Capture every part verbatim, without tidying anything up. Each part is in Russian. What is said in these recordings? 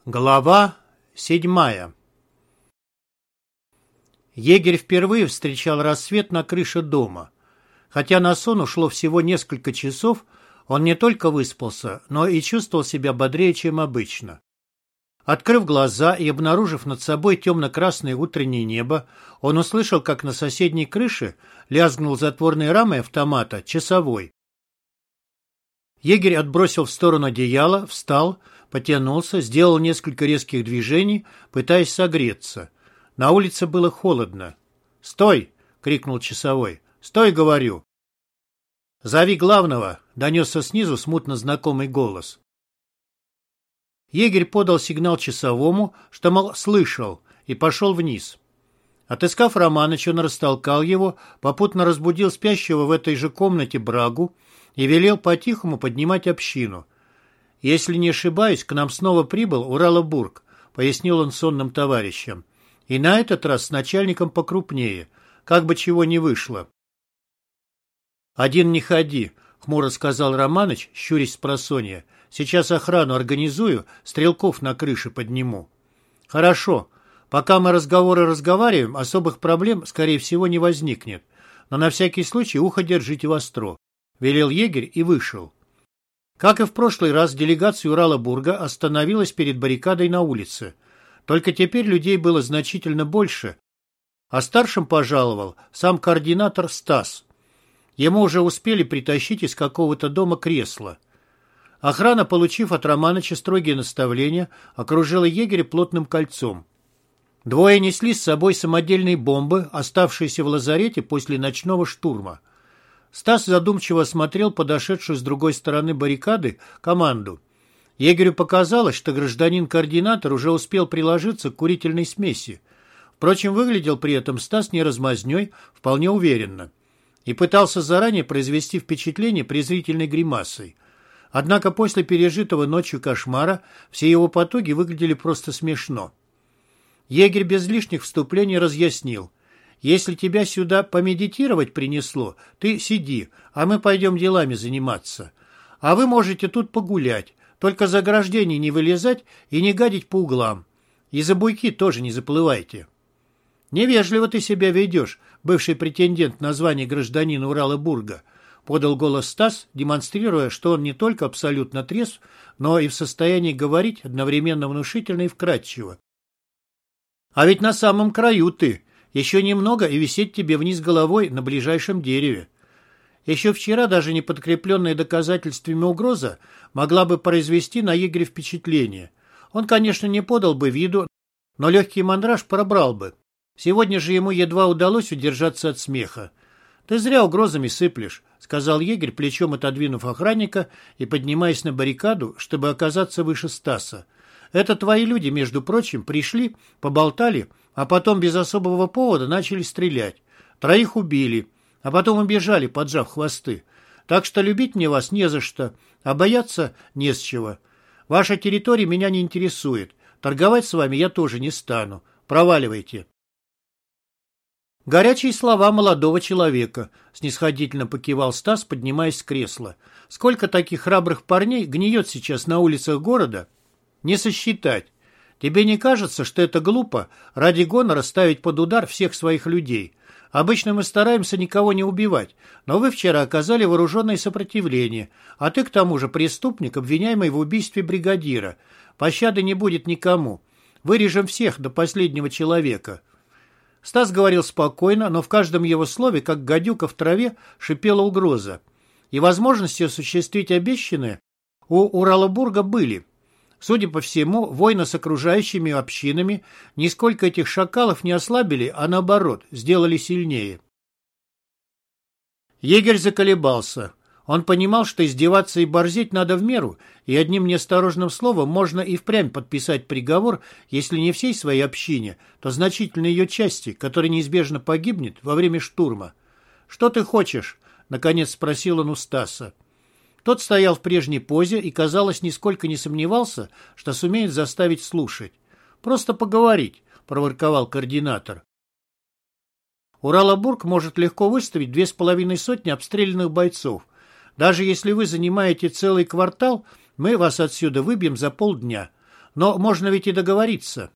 Глава седьмая. Егерь впервые встречал рассвет на крыше дома. Хотя на сон ушло всего несколько часов, он не только выспался, но и чувствовал себя бодрее, чем обычно. Открыв глаза и обнаружив над собой темно-красное утреннее небо, он услышал, как на соседней крыше лязгнул затворной рамой автомата часовой. Егерь отбросил в сторону одеяло, встал, потянулся, сделал несколько резких движений, пытаясь согреться. На улице было холодно. «Стой!» — крикнул часовой. «Стой, говорю!» «Зови главного!» — донесся снизу смутно знакомый голос. Егерь подал сигнал часовому, что, мол, слышал, и пошел вниз. Отыскав Романыча, он растолкал его, попутно разбудил спящего в этой же комнате Брагу и велел по-тихому поднимать общину. «Если не ошибаюсь, к нам снова прибыл Уралобург», — пояснил он сонным товарищам. «И на этот раз с начальником покрупнее, как бы чего не вышло». «Один не ходи», — хмуро сказал Романыч, щурясь спросонья. «Сейчас охрану организую, стрелков на крыше подниму». «Хорошо. Пока мы разговоры разговариваем, особых проблем, скорее всего, не возникнет. Но на всякий случай ухо держите востро», — велел егерь и вышел. Как и в прошлый раз, делегация Уралобурга остановилась перед баррикадой на улице. Только теперь людей было значительно больше, а старшим пожаловал сам координатор Стас. Ему уже успели притащить из какого-то дома кресло. Охрана, получив от Романыча строгие наставления, окружила егеря плотным кольцом. Двое несли с собой самодельные бомбы, оставшиеся в лазарете после ночного штурма. Стас задумчиво осмотрел подошедшую с другой стороны баррикады команду. Егерю показалось, что гражданин-координатор уже успел приложиться к курительной смеси. Впрочем, выглядел при этом Стас не размазнёй, вполне уверенно. И пытался заранее произвести впечатление презрительной гримасой. Однако после пережитого ночью кошмара все его потуги выглядели просто смешно. Егерь без лишних вступлений разъяснил. «Если тебя сюда помедитировать принесло, ты сиди, а мы пойдем делами заниматься. А вы можете тут погулять, только за ограждение не вылезать и не гадить по углам. И за буйки тоже не заплывайте». «Невежливо ты себя ведешь, бывший претендент на звание гражданина Уралобурга», подал голос Стас, демонстрируя, что он не только абсолютно трезв, но и в состоянии говорить одновременно внушительно и вкратчиво. «А ведь на самом краю ты. Еще немного, и висеть тебе вниз головой на ближайшем дереве». Еще вчера даже не подкрепленная доказательствами угроза могла бы произвести на егеря впечатление. Он, конечно, не подал бы виду, но легкий мандраж пробрал бы. Сегодня же ему едва удалось удержаться от смеха. «Ты зря угрозами сыплешь», — сказал егерь, плечом отодвинув охранника и поднимаясь на баррикаду, чтобы оказаться выше Стаса. «Это твои люди, между прочим, пришли, поболтали, а потом без особого повода начали стрелять. Троих убили, а потом убежали, поджав хвосты. Так что любить мне вас не за что, а бояться не с чего. Ваша территория меня не интересует. Торговать с вами я тоже не стану. Проваливайте». «Горячие слова молодого человека», — снисходительно покивал Стас, поднимаясь с кресла. «Сколько таких храбрых парней гниет сейчас на улицах города? Не сосчитать. Тебе не кажется, что это глупо ради гонора ставить под удар всех своих людей? Обычно мы стараемся никого не убивать, но вы вчера оказали вооруженное сопротивление, а ты к тому же преступник, обвиняемый в убийстве бригадира. Пощады не будет никому. Вырежем всех до последнего человека». Стас говорил спокойно, но в каждом его слове, как гадюка в траве, шипела угроза. И возможности осуществить обещанное у Уралобурга были. Судя по всему, войны с окружающими общинами нисколько этих шакалов не ослабили, а наоборот, сделали сильнее. Егерь заколебался. Он понимал, что издеваться и борзеть надо в меру, и одним неосторожным словом можно и впрямь подписать приговор, если не всей своей общине, то значительной ее части, которая неизбежно погибнет во время штурма. «Что ты хочешь?» — наконец спросил он у Стаса. Тот стоял в прежней позе и, казалось, нисколько не сомневался, что сумеет заставить слушать. «Просто поговорить», — проворковал координатор. «Уралобург может легко выставить две с половиной сотни обстрелянных бойцов. Даже если вы занимаете целый квартал, мы вас отсюда выбьем за полдня. Но можно ведь и договориться.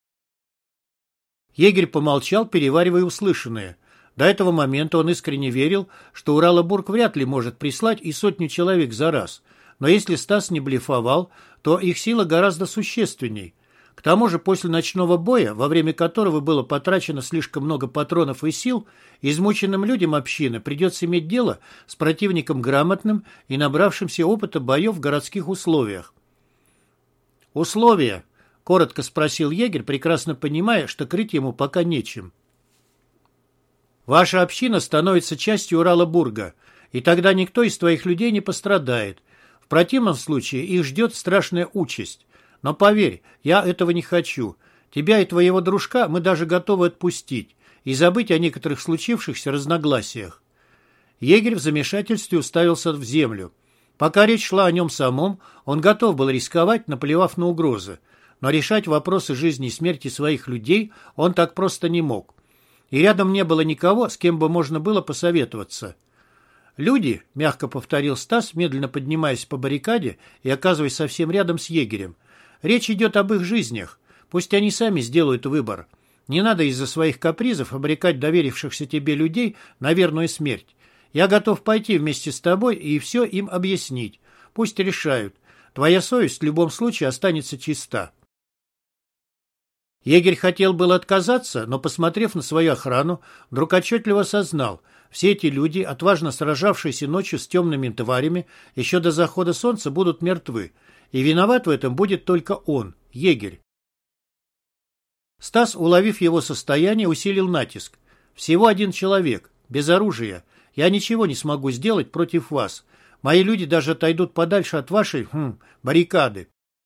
Егерь помолчал, переваривая услышанное. До этого момента он искренне верил, что Уралабург вряд ли может прислать и сотню человек за раз. Но если Стас не блефовал, то их сила гораздо существенней. К тому же после ночного боя, во время которого было потрачено слишком много патронов и сил, измученным людям общины придется иметь дело с противником грамотным и набравшимся опыта боев в городских условиях. «Условия?» — коротко спросил егерь, прекрасно понимая, что крыть ему пока нечем. «Ваша община становится частью Уралабурга, и тогда никто из твоих людей не пострадает. В противном случае их ждет страшная участь. Но поверь, я этого не хочу. Тебя и твоего дружка мы даже готовы отпустить и забыть о некоторых случившихся разногласиях». Егерь в замешательстве уставился в землю. Пока речь шла о нем самом, он готов был рисковать, наплевав на угрозы. Но решать вопросы жизни и смерти своих людей он так просто не мог. И рядом не было никого, с кем бы можно было посоветоваться. «Люди», — мягко повторил Стас, медленно поднимаясь по баррикаде и оказываясь совсем рядом с егерем, — «речь идет об их жизнях. Пусть они сами сделают выбор. Не надо из-за своих капризов обрекать доверившихся тебе людей на верную смерть. Я готов пойти вместе с тобой и все им объяснить. Пусть решают. Твоя совесть в любом случае останется чиста». Егерь хотел было отказаться, но, посмотрев на свою охрану, вдруг отчетливо осознал: все эти люди, отважно сражавшиеся ночью с темными тварями, еще до захода солнца будут мертвы, и виноват в этом будет только он, егерь. Стас, уловив его состояние, усилил натиск. «Всего один человек, без оружия. Я ничего не смогу сделать против вас. Мои люди даже отойдут подальше от вашей хм, баррикады».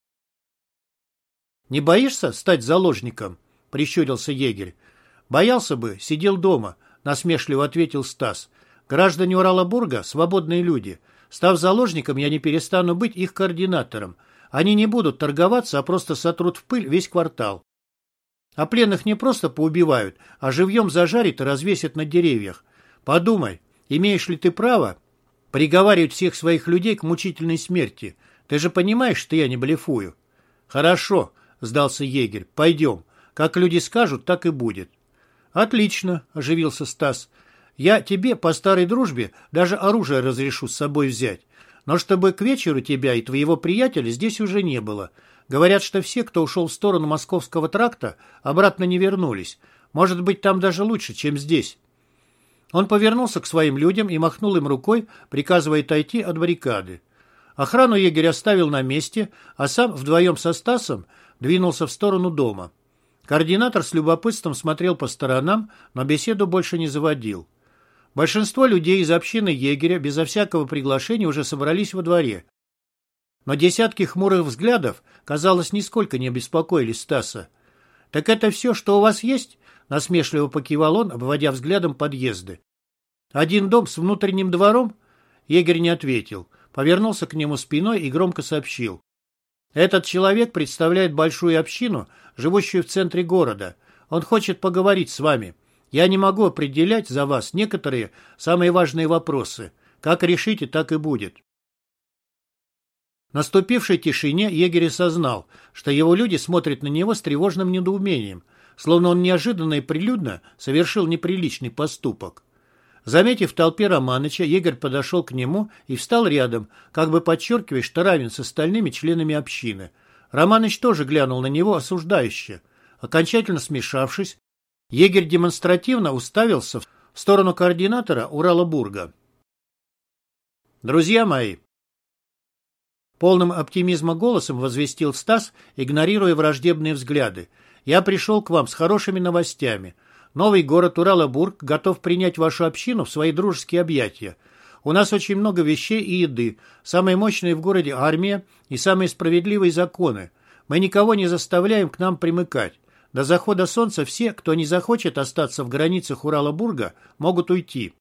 «Не боишься стать заложником?» — прищурился егерь. «Боялся бы, сидел дома», — насмешливо ответил Стас. «Граждане Уралабурга — свободные люди. Став заложником, я не перестану быть их координатором. Они не будут торговаться, а просто сотрут в пыль весь квартал. А пленных не просто поубивают, а живьем зажарят и развесят на деревьях. Подумай, имеешь ли ты право приговаривать всех своих людей к мучительной смерти? Ты же понимаешь, что я не блефую?» «Хорошо», — сдался егерь, — «пойдем. Как люди скажут, так и будет». «Отлично», — оживился Стас. «Я тебе по старой дружбе даже оружие разрешу с собой взять. Но чтобы к вечеру тебя и твоего приятеля здесь уже не было. Говорят, что все, кто ушел в сторону Московского тракта, обратно не вернулись. Может быть, там даже лучше, чем здесь». Он повернулся к своим людям и махнул им рукой, приказывая отойти от баррикады. Охрану егерь оставил на месте, а сам вдвоем со Стасом двинулся в сторону дома. Координатор с любопытством смотрел по сторонам, но беседу больше не заводил. Большинство людей из общины егеря безо всякого приглашения уже собрались во дворе. Но десятки хмурых взглядов, казалось, нисколько не беспокоили Стаса. «Так это все, что у вас есть?» — насмешливо покивал он, обводя взглядом подъезды. «Один дом с внутренним двором?» Егерь не ответил. Повернулся к нему спиной и громко сообщил: «Этот человек представляет большую общину, живущую в центре города. Он хочет поговорить с вами. Я не могу определять за вас некоторые самые важные вопросы. Как решите, так и будет». В наступившей тишине егерь осознал, что его люди смотрят на него с тревожным недоумением, словно он неожиданно и прилюдно совершил неприличный поступок. Заметив в толпе Романыча, егерь подошел к нему и встал рядом, как бы подчеркивая, что равен с остальными членами общины. Романыч тоже глянул на него осуждающе. Окончательно смешавшись, егерь демонстративно уставился в сторону координатора Уралабурга. «Друзья мои!» Полным оптимизма голосом возвестил Стас, игнорируя враждебные взгляды. «Я пришел к вам с хорошими новостями. Новый город Уралабург готов принять вашу общину в свои дружеские объятия. У нас очень много вещей и еды, самые мощные в городе армия и самые справедливые законы. Мы никого не заставляем к нам примыкать. До захода солнца все, кто не захочет остаться в границах Уралабурга, могут уйти».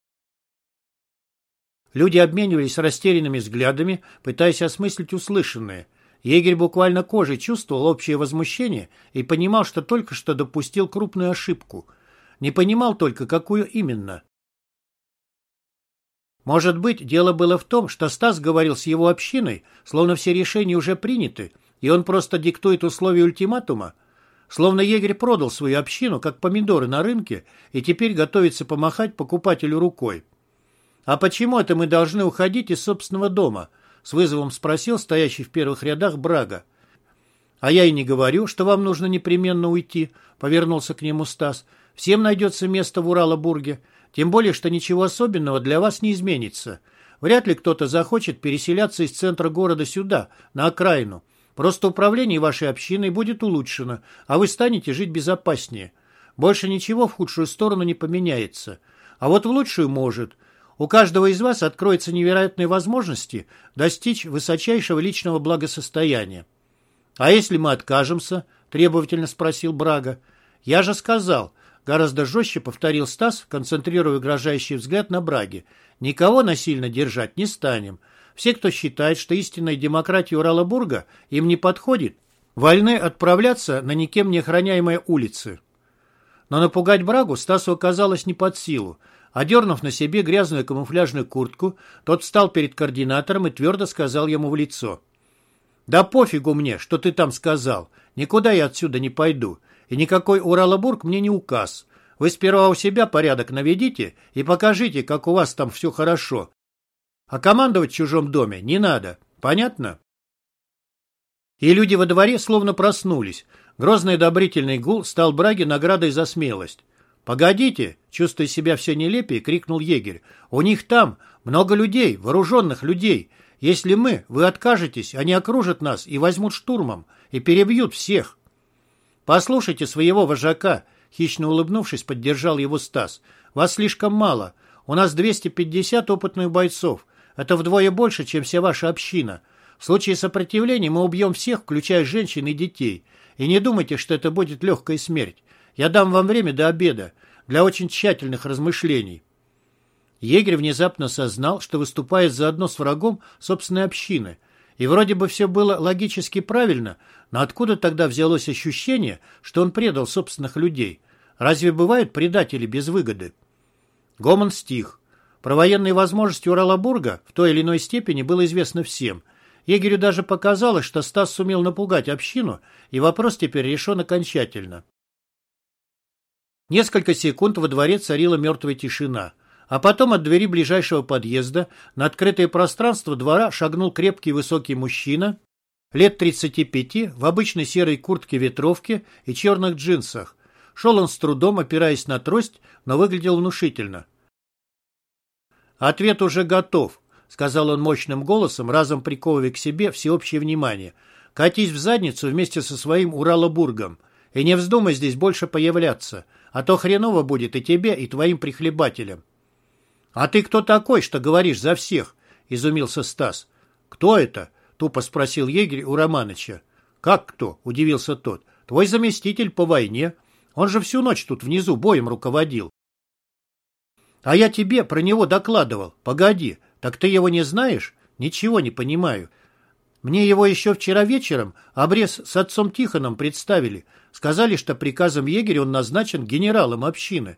Люди обменивались растерянными взглядами, пытаясь осмыслить услышанное. Егерь буквально кожей чувствовал общее возмущение и понимал, что только что допустил крупную ошибку. Не понимал только, какую именно. Может быть, дело было в том, что Стас говорил с его общиной, словно все решения уже приняты, и он просто диктует условия ультиматума? Словно егерь продал свою общину, как помидоры на рынке, и теперь готовится помахать покупателю рукой. «А почему это мы должны уходить из собственного дома?» — с вызовом спросил стоящий в первых рядах Брага. «А я и не говорю, что вам нужно непременно уйти», — повернулся к нему Стас. «Всем найдется место в Уралабурге, тем более, что ничего особенного для вас не изменится. Вряд ли кто-то захочет переселяться из центра города сюда, на окраину. Просто управление вашей общиной будет улучшено, а вы станете жить безопаснее. Больше ничего в худшую сторону не поменяется. А вот в лучшую может. У каждого из вас откроются невероятные возможности достичь высочайшего личного благосостояния». «А если мы откажемся?» – требовательно спросил Брага. «Я же сказал», – гораздо жестче повторил Стас, концентрируя угрожающий взгляд на Браге. «Никого насильно держать не станем. Все, кто считает, что истинная демократия Уралабурга им не подходит, вольны отправляться на никем не охраняемые улицы». Но напугать Брагу Стасу оказалось не под силу. Одернув на себе грязную камуфляжную куртку, тот встал перед координатором и твердо сказал ему в лицо: «Да пофигу мне, что ты там сказал. Никуда я отсюда не пойду. И никакой Уралабург мне не указ. Вы сперва у себя порядок наведите и покажите, как у вас там все хорошо. А командовать в чужом доме не надо. Понятно?» И люди во дворе словно проснулись. Грозный одобрительный гул стал Браге наградой за смелость. «Погодите!» — чувствуя себя все нелепее, крикнул егерь. «У них там много людей, вооруженных людей. Если мы, вы откажетесь, они окружат нас и возьмут штурмом, и перебьют всех». «Послушайте своего вожака», — хищно улыбнувшись, поддержал его Стас. «Вас слишком мало. У нас двести пятьдесят опытных бойцов. Это вдвое больше, чем вся ваша община. В случае сопротивления мы убьем всех, включая женщин и детей. И не думайте, что это будет легкая смерть. Я дам вам время до обеда для очень тщательных размышлений». Егерь внезапно осознал, что выступает заодно с врагом собственной общины. И вроде бы все было логически правильно, но откуда тогда взялось ощущение, что он предал собственных людей? Разве бывают предатели без выгоды? Гомон стих. Про военные возможности Уралабурга в той или иной степени было известно всем. Егерю даже показалось, что Стас сумел напугать общину, и вопрос теперь решен окончательно. Несколько секунд во дворе царила мертвая тишина. А потом от двери ближайшего подъезда на открытое пространство двора шагнул крепкий высокий мужчина, лет тридцати пяти, в обычной серой куртке-ветровке и черных джинсах. Шел он с трудом, опираясь на трость, но выглядел внушительно. «Ответ уже готов», — сказал он мощным голосом, разом приковывая к себе всеобщее внимание. «Катись в задницу вместе со своим Уралабургом. И не вздумай здесь больше появляться, а то хреново будет и тебе, и твоим прихлебателям». «А ты кто такой, что говоришь за всех?» — изумился Стас. «Кто это?» — тупо спросил егерь у Романыча. «Как кто?» — удивился тот. «Твой заместитель по войне. Он же всю ночь тут внизу боем руководил». «А я тебе про него докладывал. Погоди, так ты его не знаешь? Ничего не понимаю. Мне его еще вчера вечером обрез с отцом Тихоном представили. Сказали, что приказом егеря он назначен генералом общины».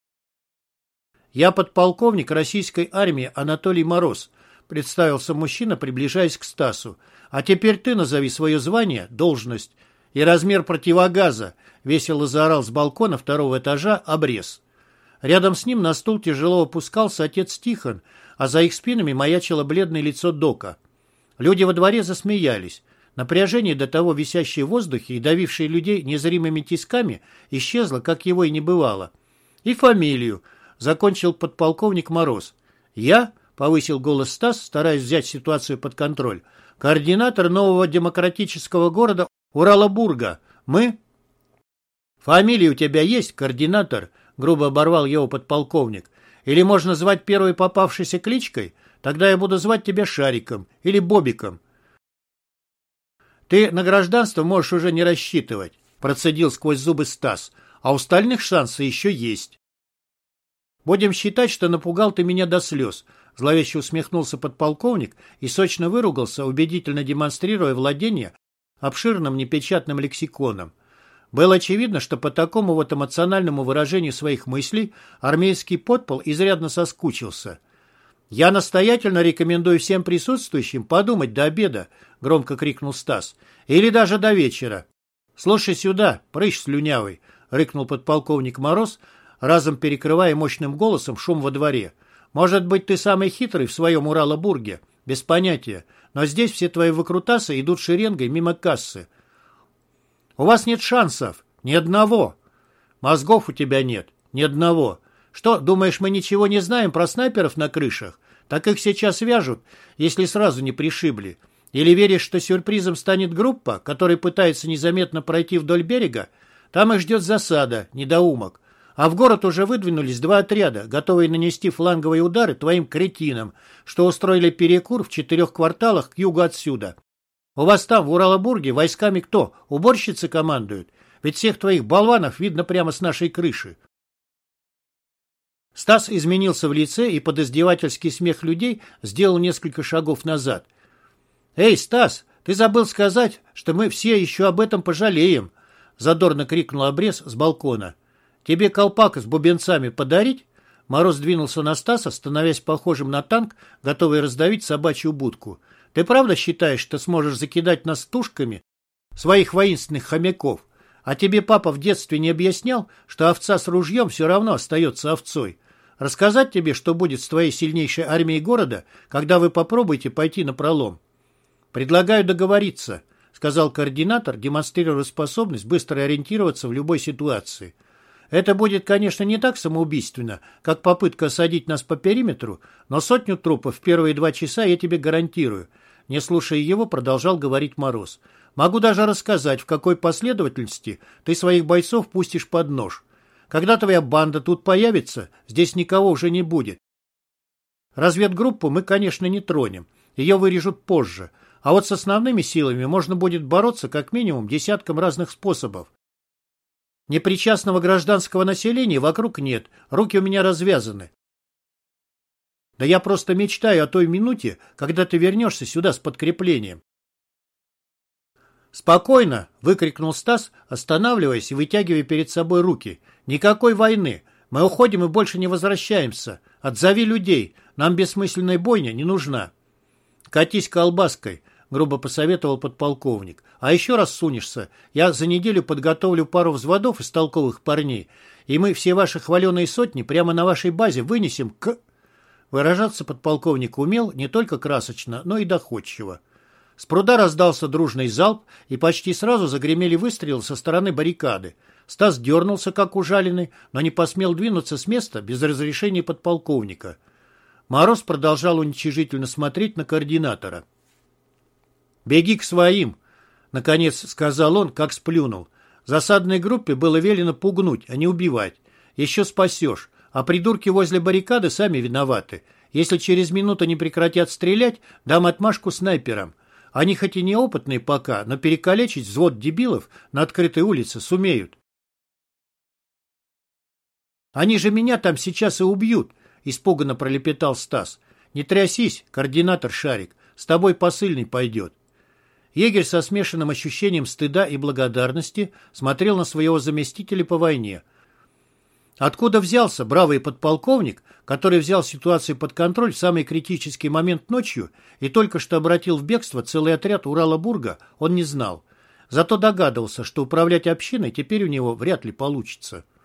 «Я подполковник российской армии Анатолий Мороз», — представился мужчина, приближаясь к Стасу. «А теперь ты назови свое звание, должность и размер противогаза», — весело заорал с балкона второго этажа обрез. Рядом с ним на стул тяжело опускался отец Тихон, а за их спинами маячило бледное лицо Дока. Люди во дворе засмеялись. Напряжение, до того висящее в воздухе и давившее людей незримыми тисками, исчезло, как его и не бывало. «И фамилию», — закончил подполковник Мороз. «Я», — повысил голос Стас, стараясь взять ситуацию под контроль, «координатор нового демократического города Уралабурга. Мы...» «Фамилия у тебя есть, координатор?» — грубо оборвал его подполковник. «Или можно звать первой попавшейся кличкой? Тогда я буду звать тебя Шариком или Бобиком». «Ты на гражданство можешь уже не рассчитывать», — процедил сквозь зубы Стас. «А у остальных шансы еще есть». «Будем считать, что напугал ты меня до слез», — зловеще усмехнулся подполковник и сочно выругался, убедительно демонстрируя владение обширным непечатным лексиконом. Было очевидно, что по такому вот эмоциональному выражению своих мыслей армейский подпол изрядно соскучился. «Я настоятельно рекомендую всем присутствующим подумать до обеда», — громко крикнул Стас. «Или даже до вечера». «Слушай сюда, прыщ слюнявый», — рыкнул подполковник Мороз, разом перекрывая мощным голосом шум во дворе. «Может быть, ты самый хитрый в своем Уралабурге? Без понятия. Но здесь все твои выкрутасы идут шеренгой мимо кассы. У вас нет шансов. Ни одного. Мозгов у тебя нет. Ни одного. Что, думаешь, мы ничего не знаем про снайперов на крышах? Так их сейчас вяжут, если сразу не пришибли. Или веришь, что сюрпризом станет группа, которая пытается незаметно пройти вдоль берега? Там их ждет засада, недоумок. А в город уже выдвинулись два отряда, готовые нанести фланговые удары твоим кретинам, что устроили перекур в четырех кварталах к югу отсюда. У вас там, в Уралабурге, войсками кто? Уборщицы командуют? Ведь всех твоих болванов видно прямо с нашей крыши». Стас изменился в лице и под издевательский смех людей сделал несколько шагов назад. «Эй, Стас, ты забыл сказать, что мы все еще об этом пожалеем!» Задорно крикнул обрез с балкона. «Тебе колпак с бубенцами подарить?» Мороз двинулся на Стаса, становясь похожим на танк, готовый раздавить собачью будку. «Ты правда считаешь, что сможешь закидать нас тушками своих воинственных хомяков? А тебе папа в детстве не объяснял, что овца с ружьем все равно остается овцой? Рассказать тебе, что будет с твоей сильнейшей армией города, когда вы попробуете пойти напролом?» «Предлагаю договориться», — сказал координатор, демонстрируя способность быстро ориентироваться в любой ситуации. «Это будет, конечно, не так самоубийственно, как попытка осадить нас по периметру, но сотню трупов в первые два часа я тебе гарантирую». Не слушая его, продолжал говорить Мороз. «Могу даже рассказать, в какой последовательности ты своих бойцов пустишь под нож. Когда твоя банда тут появится, здесь никого уже не будет. Разведгруппу мы, конечно, не тронем. Ее вырежут позже. А вот с основными силами можно будет бороться как минимум десятком разных способов. Непричастного гражданского населения вокруг нет, руки у меня развязаны. Да я просто мечтаю о той минуте, когда ты вернешься сюда с подкреплением». «Спокойно!» — выкрикнул Стас, останавливаясь и вытягивая перед собой руки. «Никакой войны! Мы уходим и больше не возвращаемся. Отзови людей, нам бессмысленная бойня не нужна». «Катись колбаской!» — грубо посоветовал подполковник. «А еще раз сунешься, я за неделю подготовлю пару взводов из толковых парней, и мы все ваши хваленые сотни прямо на вашей базе вынесем к...» Выражаться подполковник умел не только красочно, но и доходчиво. С пруда раздался дружный залп, и почти сразу загремели выстрелы со стороны баррикады. Стас дернулся, как ужаленный, но не посмел двинуться с места без разрешения подполковника. Мороз продолжал уничижительно смотреть на координатора. «Беги к своим», — наконец сказал он, как сплюнул. «Засадной группе было велено пугнуть, а не убивать. Еще спасешь, а придурки возле баррикады сами виноваты. Если через минуту не прекратят стрелять, дам отмашку снайперам. Они хоть и неопытные пока, но перекалечить взвод дебилов на открытой улице сумеют». «Они же меня там сейчас и убьют», — испуганно пролепетал Стас. «Не трясись, координатор Шарик, с тобой посыльный пойдет». Егерь со смешанным ощущением стыда и благодарности смотрел на своего заместителя по войне. Откуда взялся бравый подполковник, который взял ситуацию под контроль в самый критический момент ночью и только что обратил в бегство целый отряд Уралабурга, он не знал. Зато догадывался, что управлять общиной теперь у него вряд ли получится.